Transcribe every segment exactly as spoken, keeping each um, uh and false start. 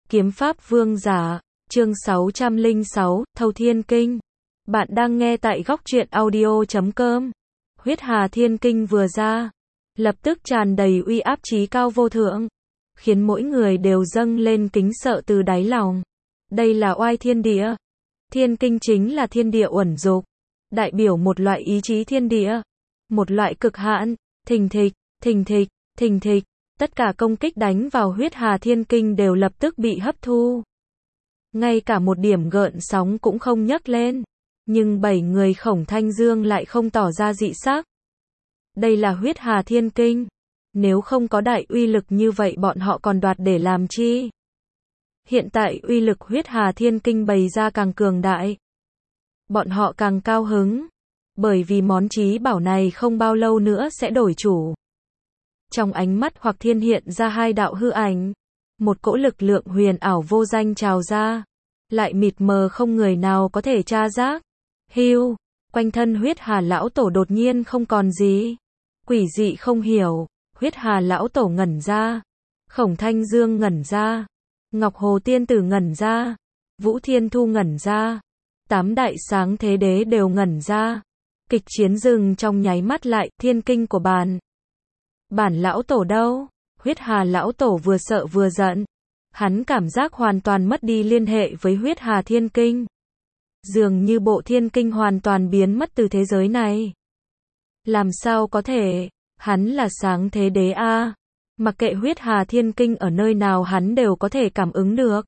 Kiếm Pháp Vương Giả, chương sáu trăm lẻ sáu, Thâu Thiên Kinh. Bạn đang nghe tại góc truyện audio chấm com. Huyết Hà Thiên Kinh vừa ra, lập tức tràn đầy uy áp chí cao vô thượng, khiến mỗi người đều dâng lên kính sợ từ đáy lòng. Đây là oai thiên địa. Thiên Kinh chính là thiên địa uẩn dục, đại biểu một loại ý chí thiên địa, một loại cực hạn, thình thịch, thình thịch, thình thịch. Tất cả công kích đánh vào Huyết Hà Thiên Kinh đều lập tức bị hấp thu. Ngay cả một điểm gợn sóng cũng không nhấc lên. Nhưng bảy người Khổng Thanh Dương lại không tỏ ra dị sắc. Đây là Huyết Hà Thiên Kinh. Nếu không có đại uy lực như vậy bọn họ còn đoạt để làm chi? Hiện tại uy lực Huyết Hà Thiên Kinh bày ra càng cường đại. Bọn họ càng cao hứng. Bởi vì món chí bảo này không bao lâu nữa sẽ đổi chủ. Trong ánh mắt Hoặc Thiên hiện ra hai đạo hư ảnh. Một cỗ lực lượng huyền ảo vô danh trào ra. Lại mịt mờ không người nào có thể tra giác. Hiu, quanh thân Huyết Hà lão tổ đột nhiên không còn gì. Quỷ dị không hiểu, Huyết Hà lão tổ ngẩn ra. Khổng Thanh Dương ngẩn ra. Ngọc Hồ Tiên Tử ngẩn ra. Vũ Thiên Thu ngẩn ra. Tám đại sáng thế đế đều ngẩn ra. Kịch chiến dừng trong nháy mắt lại, thiên kinh của bàn. Bản lão tổ đâu? Huyết Hà lão tổ vừa sợ vừa giận. Hắn cảm giác hoàn toàn mất đi liên hệ với Huyết Hà Thiên Kinh. Dường như bộ thiên kinh hoàn toàn biến mất từ thế giới này. Làm sao có thể? Hắn là sáng thế đế a. Mặc kệ Huyết Hà Thiên Kinh ở nơi nào hắn đều có thể cảm ứng được.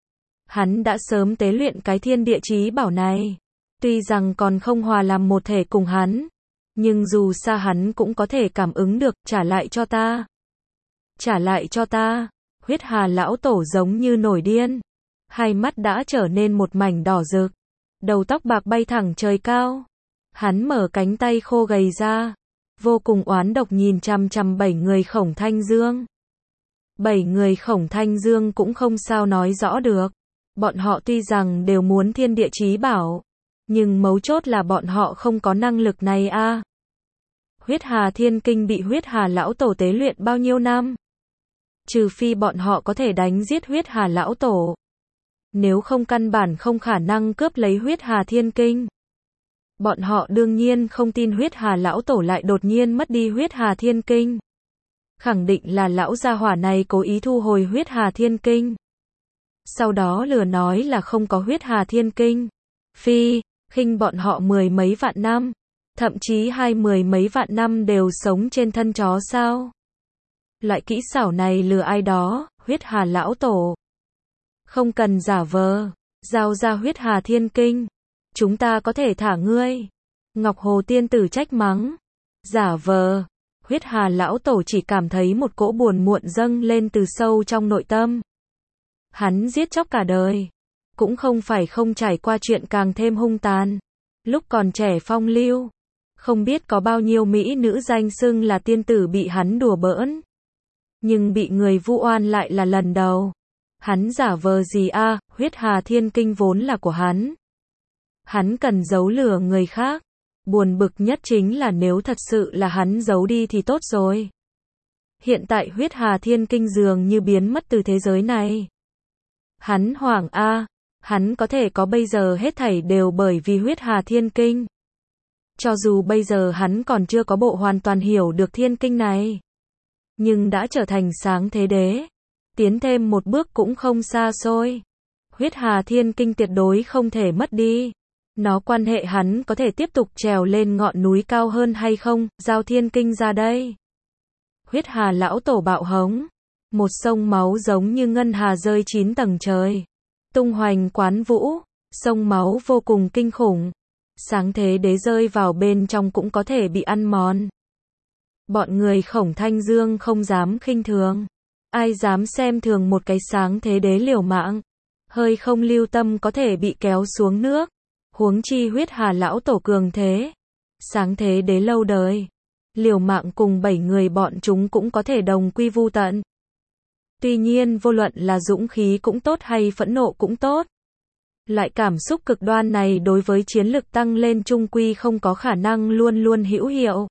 Hắn đã sớm tế luyện cái thiên địa chí bảo này. Tuy rằng còn không hòa làm một thể cùng hắn. Nhưng dù xa hắn cũng có thể cảm ứng được, trả lại cho ta. Trả lại cho ta. Huyết Hà lão tổ giống như nổi điên. Hai mắt đã trở nên một mảnh đỏ rực. Đầu tóc bạc bay thẳng trời cao. Hắn mở cánh tay khô gầy ra. Vô cùng oán độc nhìn chằm chằm bảy người Khổng Thanh Dương. Bảy người Khổng Thanh Dương cũng không sao nói rõ được. Bọn họ tuy rằng đều muốn thiên địa chí bảo. Nhưng mấu chốt là bọn họ không có năng lực này a. À. Huyết Hà Thiên Kinh bị Huyết Hà lão tổ tế luyện bao nhiêu năm? Trừ phi bọn họ có thể đánh giết Huyết Hà lão tổ. Nếu không căn bản không khả năng cướp lấy Huyết Hà Thiên Kinh. Bọn họ đương nhiên không tin Huyết Hà lão tổ lại đột nhiên mất đi Huyết Hà Thiên Kinh. Khẳng định là lão gia hỏa này cố ý thu hồi Huyết Hà Thiên Kinh. Sau đó lừa nói là không có Huyết Hà Thiên Kinh. Phi, khinh bọn họ mười mấy vạn năm. Thậm chí hai mười mấy vạn năm đều sống trên thân chó sao? Loại kỹ xảo này lừa ai đó, Huyết Hà lão tổ. Không cần giả vờ, giao ra Huyết Hà Thiên Kinh. Chúng ta có thể thả ngươi. Ngọc Hồ Tiên Tử trách mắng. Giả vờ. Huyết Hà lão tổ chỉ cảm thấy một cỗ buồn muộn dâng lên từ sâu trong nội tâm. Hắn giết chóc cả đời. Cũng không phải không trải qua chuyện càng thêm hung tàn. Lúc còn trẻ phong lưu. Không biết có bao nhiêu mỹ nữ danh xưng là tiên tử bị hắn đùa bỡn. Nhưng bị người vu oan lại là lần đầu. Hắn giả vờ gì a? À, Huyết Hà Thiên Kinh vốn là của hắn. Hắn cần giấu lừa người khác. Buồn bực nhất chính là nếu thật sự là hắn giấu đi thì tốt rồi. Hiện tại Huyết Hà Thiên Kinh dường như biến mất từ thế giới này. Hắn hoảng a, à, hắn có thể có bây giờ hết thảy đều bởi vì Huyết Hà Thiên Kinh. Cho dù bây giờ hắn còn chưa có bộ hoàn toàn hiểu được thiên kinh này. Nhưng đã trở thành sáng thế đế. Tiến thêm một bước cũng không xa xôi. Huyết Hà Thiên Kinh tuyệt đối không thể mất đi. Nó quan hệ hắn có thể tiếp tục trèo lên ngọn núi cao hơn hay không, giao thiên kinh ra đây. Huyết Hà lão tổ bạo hống. Một sông máu giống như ngân hà rơi chín tầng trời. Tung hoành quán vũ. Sông máu vô cùng kinh khủng. Sáng thế đế rơi vào bên trong cũng có thể bị ăn mòn. Bọn người Khổng Thanh Dương không dám khinh thường. Ai dám xem thường một cái sáng thế đế liều mạng. Hơi không lưu tâm có thể bị kéo xuống nước. Huống chi Huyết Hà lão tổ cường thế. Sáng thế đế lâu đời. Liều mạng cùng bảy người bọn chúng cũng có thể đồng quy vu tận. Tuy nhiên vô luận là dũng khí cũng tốt hay phẫn nộ cũng tốt. Loại cảm xúc cực đoan này đối với chiến lực tăng lên chung quy không có khả năng luôn luôn hữu hiệu.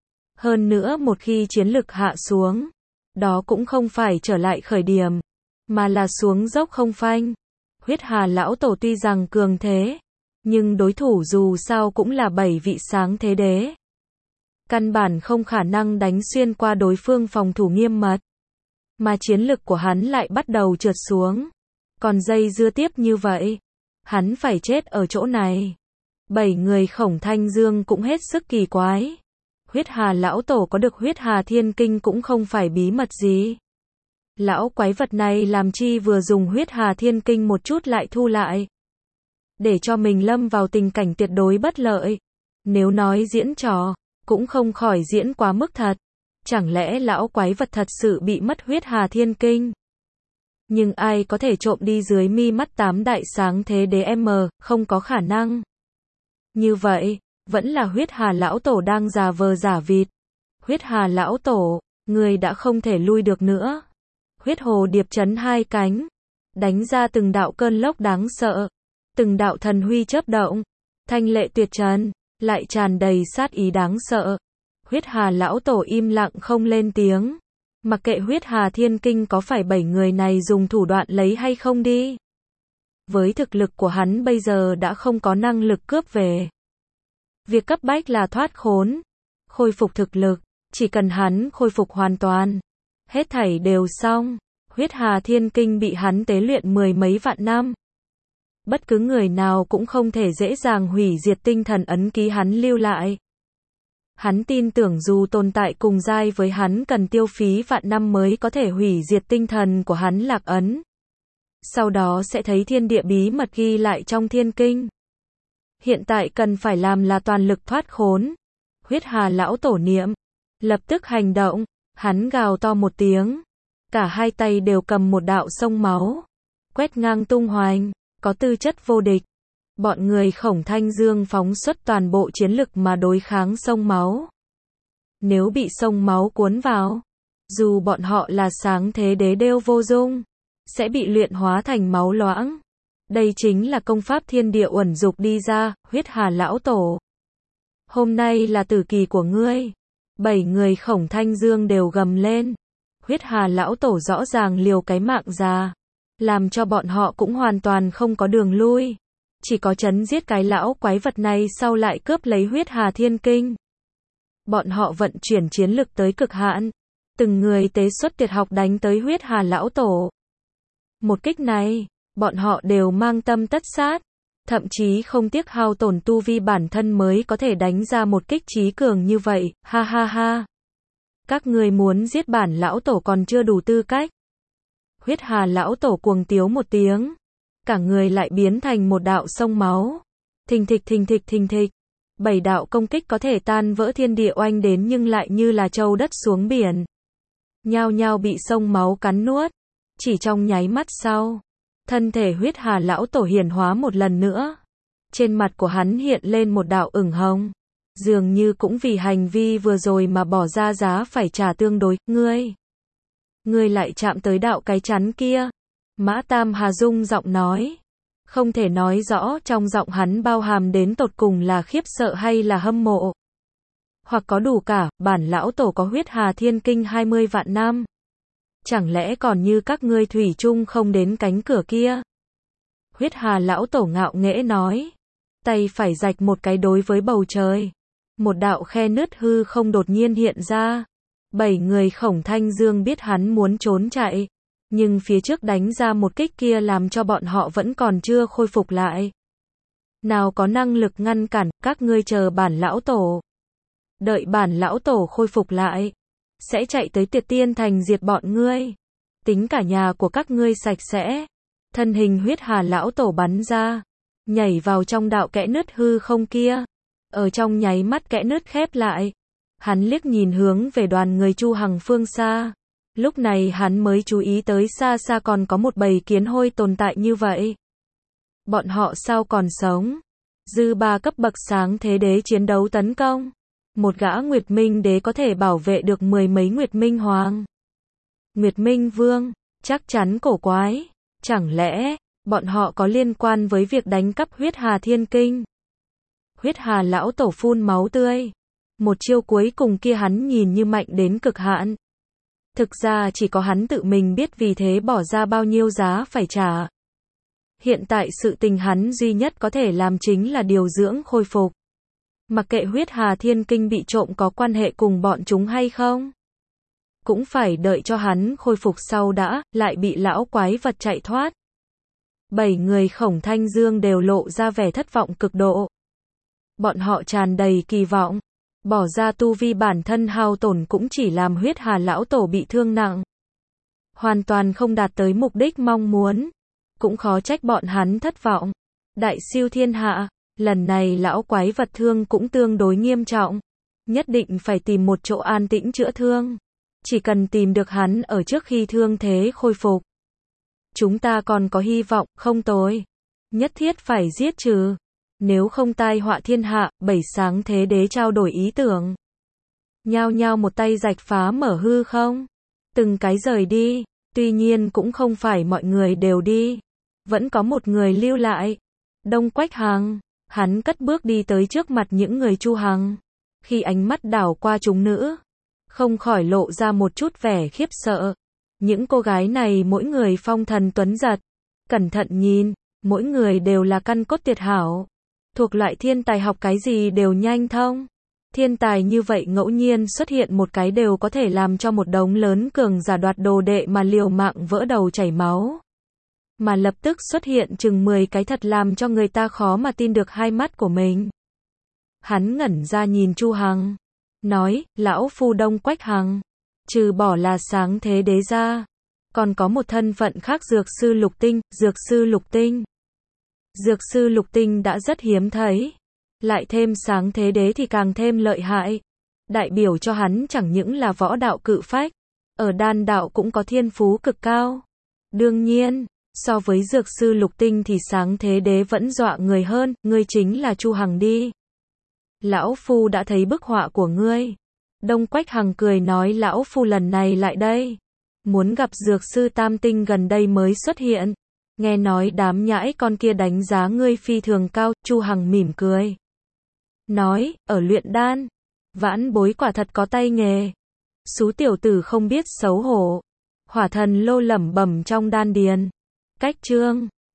Hơn nữa một khi chiến lực hạ xuống, đó cũng không phải trở lại khởi điểm, mà là xuống dốc không phanh. Huyết Hà lão tổ tuy rằng cường thế, nhưng đối thủ dù sao cũng là bảy vị sáng thế đế. Căn bản không khả năng đánh xuyên qua đối phương phòng thủ nghiêm mật. Mà chiến lực của hắn lại bắt đầu trượt xuống. Còn dây dưa tiếp như vậy, hắn phải chết ở chỗ này. Bảy người Khổng Thanh Dương cũng hết sức kỳ quái. Huyết Hà lão tổ có được Huyết Hà Thiên Kinh cũng không phải bí mật gì. Lão quái vật này làm chi vừa dùng Huyết Hà Thiên Kinh một chút lại thu lại. Để cho mình lâm vào tình cảnh tuyệt đối bất lợi. Nếu nói diễn trò, cũng không khỏi diễn quá mức thật. Chẳng lẽ lão quái vật thật sự bị mất Huyết Hà Thiên Kinh? Nhưng ai có thể trộm đi dưới mi mắt tám đại sáng thế đế M, không có khả năng. Như vậy, vẫn là Huyết Hà lão tổ đang giả vờ giả vịt. Huyết Hà lão tổ, người đã không thể lui được nữa. Huyết hồ điệp chấn hai cánh, đánh ra từng đạo cơn lốc đáng sợ, từng đạo thần huy chớp động, thanh lệ tuyệt trần, lại tràn đầy sát ý đáng sợ. Huyết Hà lão tổ im lặng không lên tiếng, mặc kệ Huyết Hà Thiên Kinh có phải bảy người này dùng thủ đoạn lấy hay không đi. Với thực lực của hắn bây giờ đã không có năng lực cướp về. Việc cấp bách là thoát khốn, khôi phục thực lực, chỉ cần hắn khôi phục hoàn toàn, hết thảy đều xong. Huyết Hà Thiên Kinh bị hắn tế luyện mười mấy vạn năm. Bất cứ người nào cũng không thể dễ dàng hủy diệt tinh thần ấn ký hắn lưu lại. Hắn tin tưởng dù tồn tại cùng giai với hắn cần tiêu phí vạn năm mới có thể hủy diệt tinh thần của hắn lạc ấn. Sau đó sẽ thấy thiên địa bí mật ghi lại trong thiên kinh. Hiện tại cần phải làm là toàn lực thoát khốn. Huyết Hà lão tổ niệm, lập tức hành động, hắn gào to một tiếng. Cả hai tay đều cầm một đạo sông máu, quét ngang tung hoành, có tư chất vô địch. Bọn người Khổng Thanh Dương phóng xuất toàn bộ chiến lực mà đối kháng sông máu. Nếu bị sông máu cuốn vào, dù bọn họ là sáng thế đế đều vô dung, sẽ bị luyện hóa thành máu loãng. Đây chính là công pháp thiên địa uẩn dục đi ra. Huyết Hà lão tổ, hôm nay là tử kỳ của ngươi. Bảy người Khổng Thanh Dương đều gầm lên. Huyết Hà lão tổ rõ ràng liều cái mạng già, làm cho bọn họ cũng hoàn toàn không có đường lui. Chỉ có chấn giết cái lão quái vật này sau lại cướp lấy Huyết Hà Thiên Kinh. Bọn họ vận chuyển chiến lực tới cực hạn, từng người tế xuất tuyệt học đánh tới Huyết Hà lão tổ. Một kích này, bọn họ đều mang tâm tất sát, thậm chí không tiếc hao tổn tu vi bản thân mới có thể đánh ra một kích chí cường như vậy. Ha ha ha. Các người muốn giết bản lão tổ còn chưa đủ tư cách. Huyết Hà lão tổ cuồng tiếu một tiếng, cả người lại biến thành một đạo sông máu. Thình thịch thình thịch thình thịch. Bảy đạo công kích có thể tan vỡ thiên địa oanh đến nhưng lại như là châu đất xuống biển. Nhao nhao bị sông máu cắn nuốt. Chỉ trong nháy mắt sau, thân thể Huyết Hà lão tổ hiển hóa một lần nữa. Trên mặt của hắn hiện lên một đạo ửng hồng. Dường như cũng vì hành vi vừa rồi mà bỏ ra giá phải trả tương đối. Ngươi, ngươi lại chạm tới đạo cái chắn kia. Mã Tam Hà rung giọng nói. Không thể nói rõ trong giọng hắn bao hàm đến tột cùng là khiếp sợ hay là hâm mộ. Hoặc có đủ cả, bản lão tổ có Huyết Hà Thiên Kinh hai mươi vạn năm. Chẳng lẽ còn như các ngươi thủy chung không đến cánh cửa kia? Huyết Hà lão tổ ngạo nghễ nói. Tay phải rạch một cái đối với bầu trời. Một đạo khe nứt hư không đột nhiên hiện ra. Bảy người Khổng Thanh Dương biết hắn muốn trốn chạy. Nhưng phía trước đánh ra một kích kia làm cho bọn họ vẫn còn chưa khôi phục lại. Nào có năng lực ngăn cản, các ngươi chờ bản lão tổ. Đợi bản lão tổ khôi phục lại, sẽ chạy tới Tiệt Tiên Thành diệt bọn ngươi. Tính cả nhà của các ngươi sạch sẽ. Thân hình Huyết Hà lão tổ bắn ra, nhảy vào trong đạo kẽ nứt hư không kia. Ở trong nháy mắt kẽ nứt khép lại. Hắn liếc nhìn hướng về đoàn người Chu Hằng phương xa. Lúc này hắn mới chú ý tới xa xa còn có một bầy kiến hôi tồn tại như vậy. Bọn họ sao còn sống? Dư ba cấp bậc sáng thế đế chiến đấu tấn công. Một gã Nguyệt Minh đế có thể bảo vệ được mười mấy Nguyệt Minh hoàng. Nguyệt Minh vương, chắc chắn cổ quái. Chẳng lẽ, bọn họ có liên quan với việc đánh cắp Huyết Hà Thiên Kinh? Huyết Hà lão tổ phun máu tươi. Một chiêu cuối cùng kia hắn nhìn như mạnh đến cực hạn. Thực ra chỉ có hắn tự mình biết vì thế bỏ ra bao nhiêu giá phải trả. Hiện tại sự tình hắn duy nhất có thể làm chính là điều dưỡng khôi phục. Mặc kệ huyết hà thiên kinh bị trộm có quan hệ cùng bọn chúng hay không. Cũng phải đợi cho hắn khôi phục sau đã, lại bị lão quái vật chạy thoát. Bảy người Khổng Thanh Dương đều lộ ra vẻ thất vọng cực độ. Bọn họ tràn đầy kỳ vọng. Bỏ ra tu vi bản thân hao tổn cũng chỉ làm huyết hà lão tổ bị thương nặng. Hoàn toàn không đạt tới mục đích mong muốn. Cũng khó trách bọn hắn thất vọng. Đại siêu thiên hạ, lần này lão quái vật thương cũng tương đối nghiêm trọng. Nhất định phải tìm một chỗ an tĩnh chữa thương. Chỉ cần tìm được hắn ở trước khi thương thế khôi phục. Chúng ta còn có hy vọng, không tồi. Nhất thiết phải giết trừ. Nếu không tai họa thiên hạ, bảy sáng thế đế trao đổi ý tưởng. Nhao nhao một tay rạch phá mở hư không. Từng cái rời đi. Tuy nhiên cũng không phải mọi người đều đi. Vẫn có một người lưu lại. Đông Quách Hằng. Hắn cất bước đi tới trước mặt những người Chu Hằng. Khi ánh mắt đảo qua chúng nữ, không khỏi lộ ra một chút vẻ khiếp sợ. Những cô gái này mỗi người phong thần tuấn giật. Cẩn thận nhìn, mỗi người đều là căn cốt tuyệt hảo. Thuộc loại thiên tài học cái gì đều nhanh thông. Thiên tài như vậy ngẫu nhiên xuất hiện một cái đều có thể làm cho một đống lớn cường giả đoạt đồ đệ mà liều mạng vỡ đầu chảy máu. Mà lập tức xuất hiện chừng mười cái thật làm cho người ta khó mà tin được hai mắt của mình. Hắn ngẩn ra nhìn Chu Hằng. Nói, lão phu Đông Quách Hằng. Trừ bỏ là sáng thế đế ra. Còn có một thân phận khác dược sư lục tinh, dược sư lục tinh. Dược sư lục tinh đã rất hiếm thấy. Lại thêm sáng thế đế thì càng thêm lợi hại. Đại biểu cho hắn chẳng những là võ đạo cự phách. Ở đan đạo cũng có thiên phú cực cao. Đương nhiên, so với dược sư lục tinh thì sáng thế đế vẫn dọa người hơn, ngươi chính là Chu Hằng đi. Lão phu đã thấy bức họa của ngươi. Đông Quách Hằng cười nói lão phu lần này lại đây. Muốn gặp dược sư tam tinh gần đây mới xuất hiện. Nghe nói đám nhãi con kia đánh giá ngươi phi thường cao, Chu Hằng mỉm cười. Nói, ở luyện đan. Vãn bối quả thật có tay nghề. Xú tiểu tử không biết xấu hổ. Hỏa thần lô lẩm bẩm trong đan điền. Cách chương